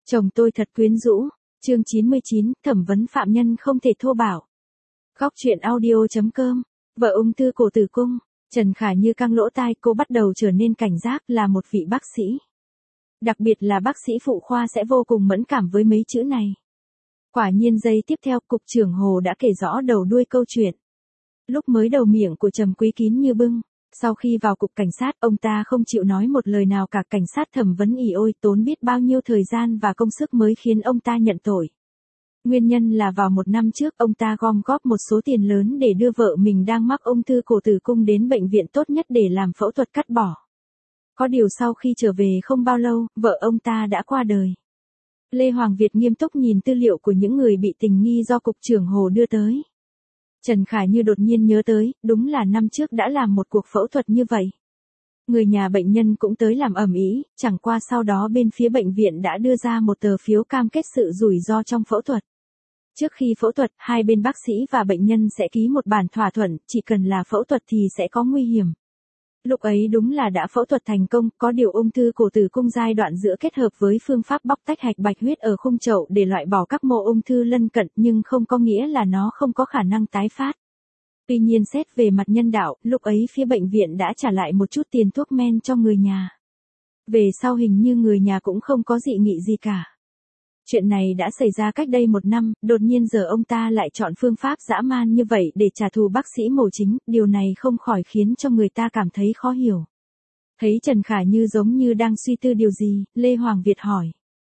Chồng tôi thật quyến rũ. Chương 99, thẩm vấn phạm nhân không thể thô bạo. Góc truyện audio.com. Vợ ung thư cổ tử cung. Trần Khả Như căng lỗ tai, cô bắt đầu trở nên cảnh giác, là một vị bác sĩ. Đặc biệt là bác sĩ phụ khoa sẽ vô cùng mẫn cảm với mấy chữ này. Quả nhiên giây tiếp theo, cục trưởng Hồ đã kể rõ đầu đuôi câu chuyện. Lúc mới đầu miệng của Trầm Quý kín như bưng. Sau khi vào cục cảnh sát, ông ta không chịu nói một lời nào cả. Cảnh sát thẩm vấn ỉ ôi tốn biết bao nhiêu thời gian và công sức mới khiến ông ta nhận tội. Nguyên nhân là vào một năm trước, ông ta gom góp một số tiền lớn để đưa vợ mình đang mắc ung thư cổ tử cung đến bệnh viện tốt nhất để làm phẫu thuật cắt bỏ. Có điều sau khi trở về không bao lâu, vợ ông ta đã qua đời. Lê Hoàng Việt nghiêm túc nhìn tư liệu của những người bị tình nghi do cục trưởng Hồ đưa tới. Trần Khả Như đột nhiên nhớ tới, đúng là năm trước đã làm một cuộc phẫu thuật như vậy. Người nhà bệnh nhân cũng tới làm ầm ĩ, chẳng qua sau đó bên phía bệnh viện đã đưa ra một tờ phiếu cam kết sự rủi ro trong phẫu thuật. Trước khi phẫu thuật, hai bên bác sĩ và bệnh nhân sẽ ký một bản thỏa thuận, chỉ cần là phẫu thuật thì sẽ có nguy hiểm. Lúc ấy đúng là đã phẫu thuật thành công, có điều ung thư cổ tử cung giai đoạn giữa kết hợp với phương pháp bóc tách hạch bạch huyết ở khung chậu để loại bỏ các mô ung thư lân cận, nhưng không có nghĩa là nó không có khả năng tái phát. Tuy nhiên xét về mặt nhân đạo, lúc ấy phía bệnh viện đã trả lại một chút tiền thuốc men cho người nhà. Về sau hình như người nhà cũng không có dị nghị gì cả. Chuyện này đã xảy ra cách đây một năm, đột nhiên giờ ông ta lại chọn phương pháp dã man như vậy để trả thù bác sĩ mổ chính, điều này không khỏi khiến cho người ta cảm thấy khó hiểu. Thấy Trần Khả Như giống như đang suy tư điều gì, Lê Hoàng Việt hỏi.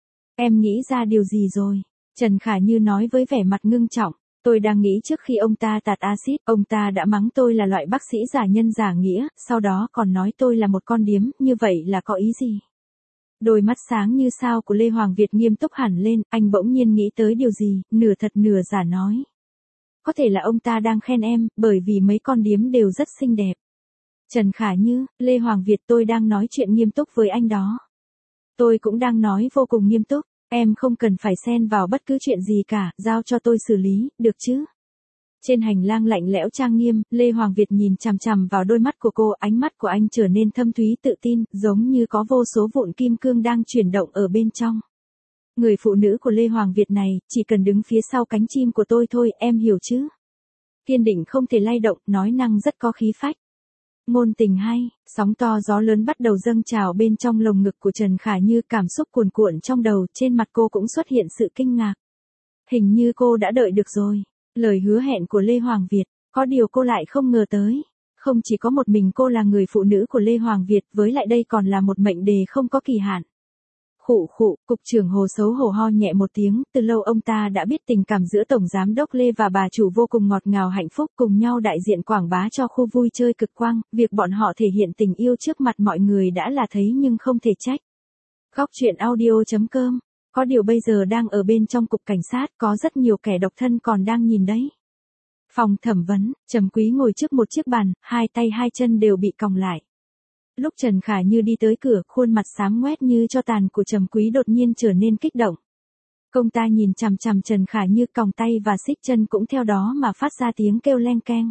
Em nghĩ ra điều gì rồi? Trần Khả Như nói với vẻ mặt ngưng trọng. Tôi đang nghĩ trước khi ông ta tạt axit, ông ta đã mắng tôi là loại bác sĩ giả nhân giả nghĩa, sau đó còn nói tôi là một con điếm, như vậy là có ý gì? Đôi mắt sáng như sao của Lê Hoàng Việt nghiêm túc hẳn lên, anh bỗng nhiên nghĩ tới điều gì, nửa thật nửa giả nói. Có thể là ông ta đang khen em, bởi vì mấy con điếm đều rất xinh đẹp. Trần Khả Như, Lê Hoàng Việt, tôi đang nói chuyện nghiêm túc với anh đó. Tôi cũng đang nói vô cùng nghiêm túc, em không cần phải xen vào bất cứ chuyện gì cả, giao cho tôi xử lý, được chứ? Trên hành lang lạnh lẽo trang nghiêm, Lê Hoàng Việt nhìn chằm chằm vào đôi mắt của cô, ánh mắt của anh trở nên thâm thúy tự tin, giống như có vô số vụn kim cương đang chuyển động ở bên trong. Người phụ nữ của Lê Hoàng Việt này, chỉ cần đứng phía sau cánh chim của tôi thôi, em hiểu chứ? Kiên định không thể lay động, nói năng rất có khí phách. Ngôn tình hay, sóng to gió lớn bắt đầu dâng trào bên trong lồng ngực của Trần Khả Như, cảm xúc cuồn cuộn trong đầu, trên mặt cô cũng xuất hiện sự kinh ngạc. Hình như cô đã đợi được rồi. Lời hứa hẹn của Lê Hoàng Việt, có điều cô lại không ngờ tới. Không chỉ có một mình cô là người phụ nữ của Lê Hoàng Việt, với lại đây còn là một mệnh đề không có kỳ hạn. Khụ khụ, cục trưởng Hồ xấu hổ ho nhẹ một tiếng, từ lâu ông ta đã biết tình cảm giữa Tổng Giám đốc Lê và bà chủ vô cùng ngọt ngào hạnh phúc, cùng nhau đại diện quảng bá cho khu vui chơi Cực Quang, việc bọn họ thể hiện tình yêu trước mặt mọi người đã là thấy nhưng không thể trách. Góc truyện audio.com. Có điều bây giờ đang ở bên trong cục cảnh sát, có rất nhiều kẻ độc thân còn đang nhìn đấy. Phòng thẩm vấn, Trầm Quý ngồi trước một chiếc bàn, hai tay hai chân đều bị còng lại. Lúc Trần Khả Như đi tới cửa, khuôn mặt xám ngoét như tro tàn của Trầm Quý đột nhiên trở nên kích động. Công ta nhìn chằm chằm Trần Khả Như, còng tay và xích chân cũng theo đó mà phát ra tiếng kêu leng keng.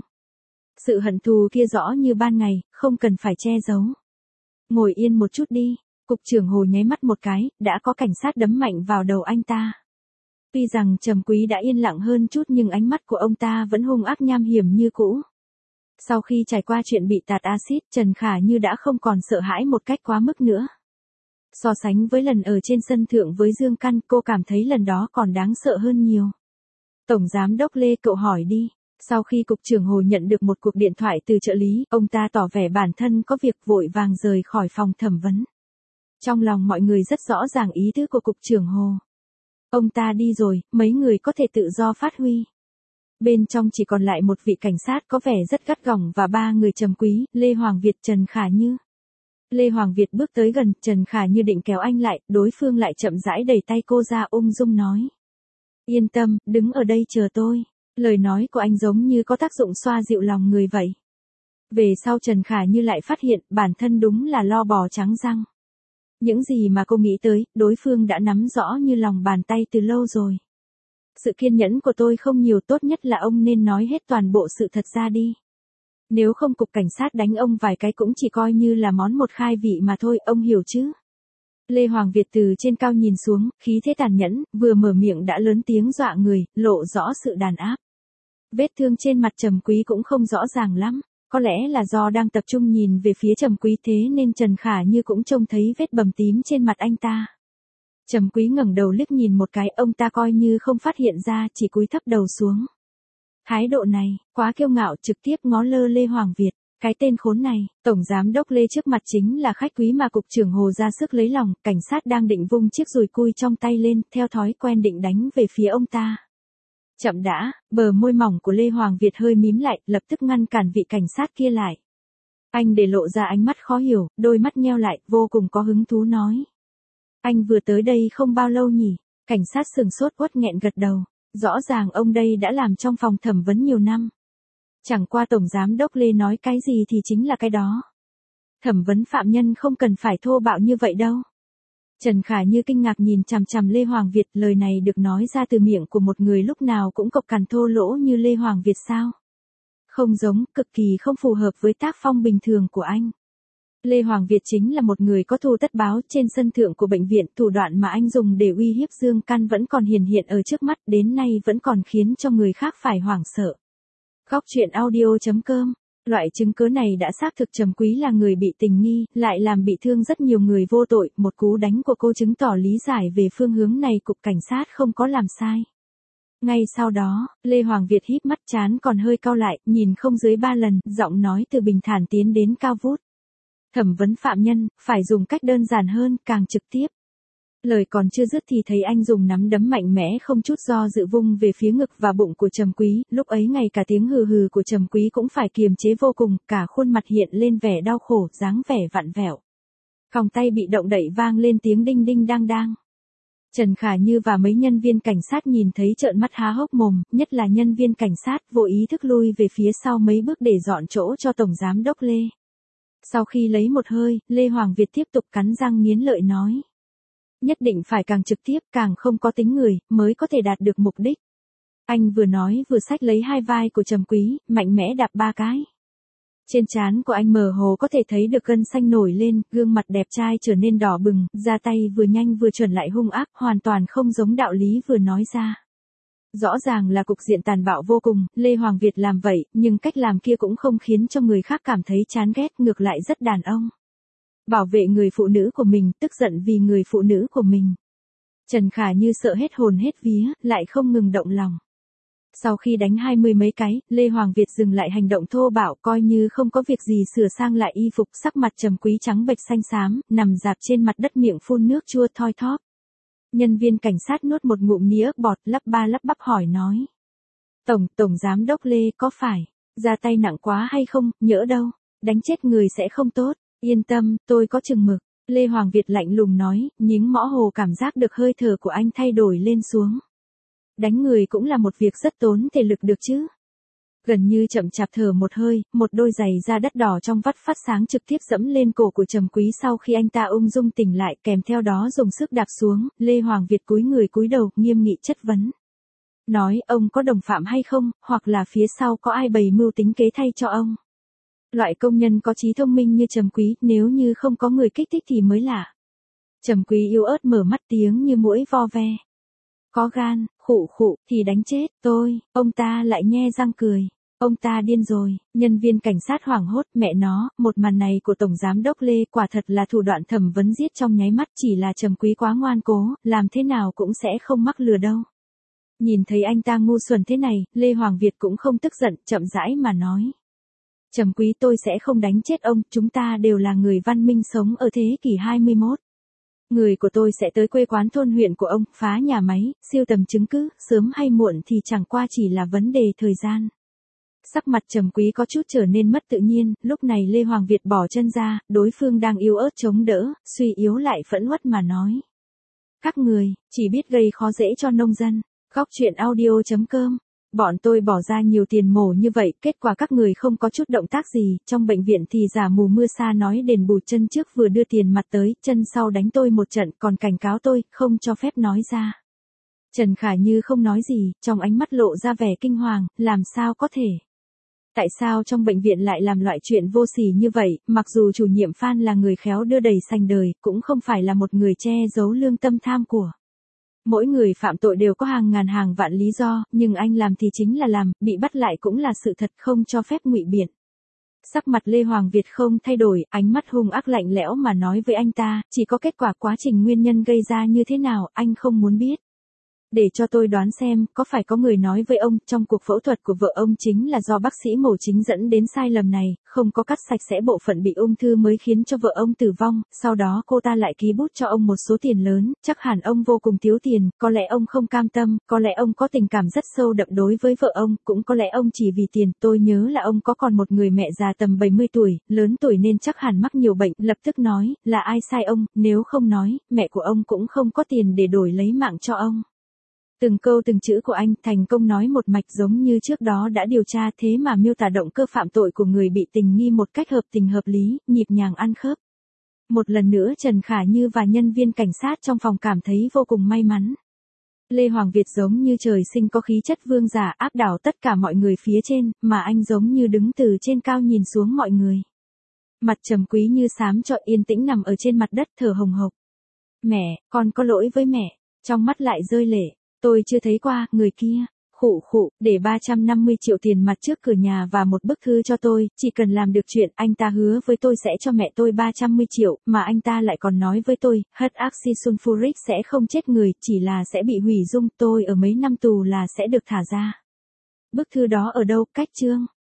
Sự hận thù kia rõ như ban ngày, không cần phải che giấu. Ngồi yên một chút đi. Cục trưởng Hồ nháy mắt một cái, đã có cảnh sát đấm mạnh vào đầu anh ta. Tuy rằng Trầm Quý đã yên lặng hơn chút nhưng ánh mắt của ông ta vẫn hung ác nham hiểm như cũ. Sau khi trải qua chuyện bị tạt axit, Trần Khả Như đã không còn sợ hãi một cách quá mức nữa. So sánh với lần ở trên sân thượng với Dương Căn, cô cảm thấy lần đó còn đáng sợ hơn nhiều. Tổng Giám đốc Lê, cậu hỏi đi. Sau khi cục trưởng Hồ nhận được một cuộc điện thoại từ trợ lý, ông ta tỏ vẻ bản thân có việc vội vàng rời khỏi phòng thẩm vấn. Trong lòng mọi người rất rõ ràng ý tứ của cục trưởng Hồ. Ông ta đi rồi, mấy người có thể tự do phát huy. Bên trong chỉ còn lại một vị cảnh sát có vẻ rất gắt gỏng và ba người Trầm Quý, Lê Hoàng Việt, Trần Khả Như. Lê Hoàng Việt bước tới gần, Trần Khả Như định kéo anh lại, đối phương lại chậm rãi đẩy tay cô ra, ung dung nói. Yên tâm, đứng ở đây chờ tôi. Lời nói của anh giống như có tác dụng xoa dịu lòng người vậy. Về sau Trần Khả Như lại phát hiện bản thân đúng là lo bò trắng răng. Những gì mà cô nghĩ tới, đối phương đã nắm rõ như lòng bàn tay từ lâu rồi. Sự kiên nhẫn của tôi không nhiều, tốt nhất là ông nên nói hết toàn bộ sự thật ra đi. Nếu không cục cảnh sát đánh ông vài cái cũng chỉ coi như là món một khai vị mà thôi, ông hiểu chứ? Lê Hoàng Việt từ trên cao nhìn xuống, khí thế tàn nhẫn, vừa mở miệng đã lớn tiếng dọa người, lộ rõ sự đàn áp. Vết thương trên mặt Trầm Quý cũng không rõ ràng lắm, có lẽ là do đang tập trung nhìn về phía Trầm Quý thế nên Trần Khả Như cũng trông thấy vết bầm tím trên mặt anh ta. Trầm Quý ngẩng đầu liếc nhìn một cái, ông ta coi như không phát hiện ra, chỉ cúi thấp đầu xuống. Thái độ này, quá kiêu ngạo, trực tiếp ngó lơ Lê Hoàng Việt. Cái tên khốn này, Tổng Giám đốc Lê trước mặt chính là khách quý mà Cục trưởng Hồ ra sức lấy lòng, cảnh sát đang định vung chiếc dùi cui trong tay lên, theo thói quen định đánh về phía ông ta. Chậm đã, bờ môi mỏng của Lê Hoàng Việt hơi mím lại, lập tức ngăn cản vị cảnh sát kia lại. Anh để lộ ra ánh mắt khó hiểu, đôi mắt nheo lại, vô cùng có hứng thú nói. Anh vừa tới đây không bao lâu nhỉ? Cảnh sát sừng sốt uất nghẹn gật đầu. Rõ ràng ông đây đã làm trong phòng thẩm vấn nhiều năm. Chẳng qua Tổng Giám đốc Lê nói cái gì thì chính là cái đó. Thẩm vấn phạm nhân không cần phải thô bạo như vậy đâu. Trần Khả Như kinh ngạc nhìn chằm chằm Lê Hoàng Việt, lời này được nói ra từ miệng của một người lúc nào cũng cộc cằn thô lỗ như Lê Hoàng Việt sao? Không giống, cực kỳ không phù hợp với tác phong bình thường của anh. Lê Hoàng Việt chính là một người có thù tất báo, trên sân thượng của bệnh viện, thủ đoạn mà anh dùng để uy hiếp Dương Căn vẫn còn hiển hiện ở trước mắt, đến nay vẫn còn khiến cho người khác phải hoảng sợ. Góc truyện audio.com. Loại chứng cứ này đã xác thực Trầm Quý là người bị tình nghi, lại làm bị thương rất nhiều người vô tội, một cú đánh của cô chứng tỏ lý giải về phương hướng này cục cảnh sát không có làm sai. Ngay sau đó, Lê Hoàng Việt híp mắt, trán còn hơi cau lại, nhìn không dưới 3 lần, giọng nói từ bình thản tiến đến cao vút. Thẩm vấn phạm nhân, phải dùng cách đơn giản hơn, càng trực tiếp. Lời còn chưa dứt thì thấy anh dùng nắm đấm mạnh mẽ không chút do dự vung về phía ngực và bụng của Trầm Quý, lúc ấy ngay cả tiếng hừ hừ của Trầm Quý cũng phải kiềm chế vô cùng, cả khuôn mặt hiện lên vẻ đau khổ, dáng vẻ vặn vẹo. Còng tay bị động đậy vang lên tiếng đinh đinh đang đang. Trần Khả Như và mấy nhân viên cảnh sát nhìn thấy trợn mắt há hốc mồm, nhất là nhân viên cảnh sát vô ý thức lui về phía sau mấy bước để dọn chỗ cho Tổng Giám đốc Lê. Sau khi lấy một hơi, Lê Hoàng Việt tiếp tục cắn răng nghiến lợi nói. Nhất định phải càng trực tiếp, càng không có tính người, mới có thể đạt được mục đích. Anh vừa nói vừa xách lấy hai vai của Trầm Quý, mạnh mẽ đạp 3 cái. Trên trán của anh mơ hồ có thể thấy được gân xanh nổi lên, gương mặt đẹp trai trở nên đỏ bừng, ra tay vừa nhanh vừa chuẩn lại hung ác, hoàn toàn không giống đạo lý vừa nói ra. Rõ ràng là cục diện tàn bạo vô cùng, Lê Hoàng Việt làm vậy, nhưng cách làm kia cũng không khiến cho người khác cảm thấy chán ghét, ngược lại rất đàn ông. Bảo vệ người phụ nữ của mình, tức giận vì người phụ nữ của mình. Trần Khả Như sợ hết hồn hết vía, lại không ngừng động lòng. Sau khi đánh 20 mấy cái, Lê Hoàng Việt dừng lại hành động thô bạo, coi như không có việc gì sửa sang lại y phục, sắc mặt Trầm Quý trắng bệch xanh xám, nằm rạp trên mặt đất miệng phun nước chua thoi thóp. Nhân viên cảnh sát nuốt một ngụm nĩa bọt, lắp ba lắp bắp hỏi nói. Tổng Giám đốc Lê có phải ra tay nặng quá hay không, nhỡ đâu, đánh chết người sẽ không tốt, yên tâm, tôi có chừng mực. Lê Hoàng Việt lạnh lùng nói, nhím mõ hồ cảm giác được hơi thở của anh thay đổi lên xuống. Đánh người cũng là một việc rất tốn thể lực được chứ. Gần như chậm chạp thở một hơi, một đôi giày da đất đỏ trong vắt phát sáng trực tiếp dẫm lên cổ của Trầm Quý sau khi anh ta ung dung tỉnh lại, kèm theo đó dùng sức đạp xuống, Lê Hoàng Việt cúi người cúi đầu, nghiêm nghị chất vấn. Nói ông có đồng phạm hay không, hoặc là phía sau có ai bày mưu tính kế thay cho ông. Loại công nhân có trí thông minh như Trầm Quý, nếu như không có người kích thích thì mới lạ. Trầm Quý yếu ớt mở mắt tiếng như muỗi vo ve. Có gan, khụ, thì đánh chết tôi, ông ta lại nhe răng cười. Ông ta điên rồi, nhân viên cảnh sát hoảng hốt, mẹ nó, một màn này của Tổng Giám đốc Lê quả thật là thủ đoạn thẩm vấn giết trong nháy mắt, chỉ là Trầm Quý quá ngoan cố, làm thế nào cũng sẽ không mắc lừa đâu. Nhìn thấy anh ta ngu xuẩn thế này, Lê Hoàng Việt cũng không tức giận, chậm rãi mà nói. Trầm Quý, tôi sẽ không đánh chết ông, chúng ta đều là người văn minh sống ở thế kỷ 21. Người của tôi sẽ tới quê quán thôn huyện của ông, phá nhà máy, siêu tầm chứng cứ, sớm hay muộn thì chẳng qua chỉ là vấn đề thời gian. Sắc mặt Trầm Quý có chút trở nên mất tự nhiên, lúc này Lê Hoàng Việt bỏ chân ra, đối phương đang yếu ớt chống đỡ, suy yếu lại phẫn uất mà nói. Các người, chỉ biết gây khó dễ cho nông dân. Góc truyện audio.com. Bọn tôi bỏ ra nhiều tiền mổ như vậy, kết quả các người không có chút động tác gì, trong bệnh viện thì giả mù mưa sa nói đền bù, chân trước vừa đưa tiền mặt tới, chân sau đánh tôi một trận, còn cảnh cáo tôi, không cho phép nói ra. Trần Khả Như không nói gì, trong ánh mắt lộ ra vẻ kinh hoàng, làm sao có thể. Tại sao trong bệnh viện lại làm loại chuyện vô sỉ như vậy, mặc dù chủ nhiệm Phan là người khéo đưa đẩy sành đời, cũng không phải là một người che giấu lương tâm tham của. Mỗi người phạm tội đều có hàng ngàn hàng vạn lý do, nhưng anh làm thì chính là làm, bị bắt lại cũng là sự thật, không cho phép ngụy biện. Sắc mặt Lê Hoàng Việt không thay đổi, ánh mắt hung ác lạnh lẽo mà nói với anh ta, chỉ có kết quả quá trình nguyên nhân gây ra như thế nào, anh không muốn biết. Để cho tôi đoán xem, có phải có người nói với ông, trong cuộc phẫu thuật của vợ ông chính là do bác sĩ mổ chính dẫn đến sai lầm này, không có cắt sạch sẽ bộ phận bị ung thư mới khiến cho vợ ông tử vong, sau đó cô ta lại ký bút cho ông một số tiền lớn, chắc hẳn ông vô cùng thiếu tiền, có lẽ ông không cam tâm, có lẽ ông có tình cảm rất sâu đậm đối với vợ ông, cũng có lẽ ông chỉ vì tiền, tôi nhớ là ông có còn một người mẹ già tầm 70 tuổi, lớn tuổi nên chắc hẳn mắc nhiều bệnh, lập tức nói, là ai sai ông, nếu không nói, mẹ của ông cũng không có tiền để đổi lấy mạng cho ông. Từng câu từng chữ của anh thành công nói một mạch giống như trước đó đã điều tra thế mà miêu tả động cơ phạm tội của người bị tình nghi một cách hợp tình hợp lý, nhịp nhàng ăn khớp. Một lần nữa Trần Khả Như và nhân viên cảnh sát trong phòng cảm thấy vô cùng may mắn. Lê Hoàng Việt giống như trời sinh có khí chất vương giả áp đảo tất cả mọi người phía trên, mà anh giống như đứng từ trên cao nhìn xuống mọi người. Mặt trầm quý như xám cho yên tĩnh nằm ở trên mặt đất thở hồng hộc. Mẹ, con có lỗi với mẹ, trong mắt lại rơi lệ. Tôi chưa thấy qua, người kia, khụ khụ, để 350 triệu tiền mặt trước cửa nhà và một bức thư cho tôi, chỉ cần làm được chuyện, anh ta hứa với tôi sẽ cho mẹ tôi 310 triệu, mà anh ta lại còn nói với tôi, hất oxy sulfuric sẽ không chết người, chỉ là sẽ bị hủy dung, tôi ở mấy năm tù là sẽ được thả ra. Bức thư đó ở đâu, cách chương?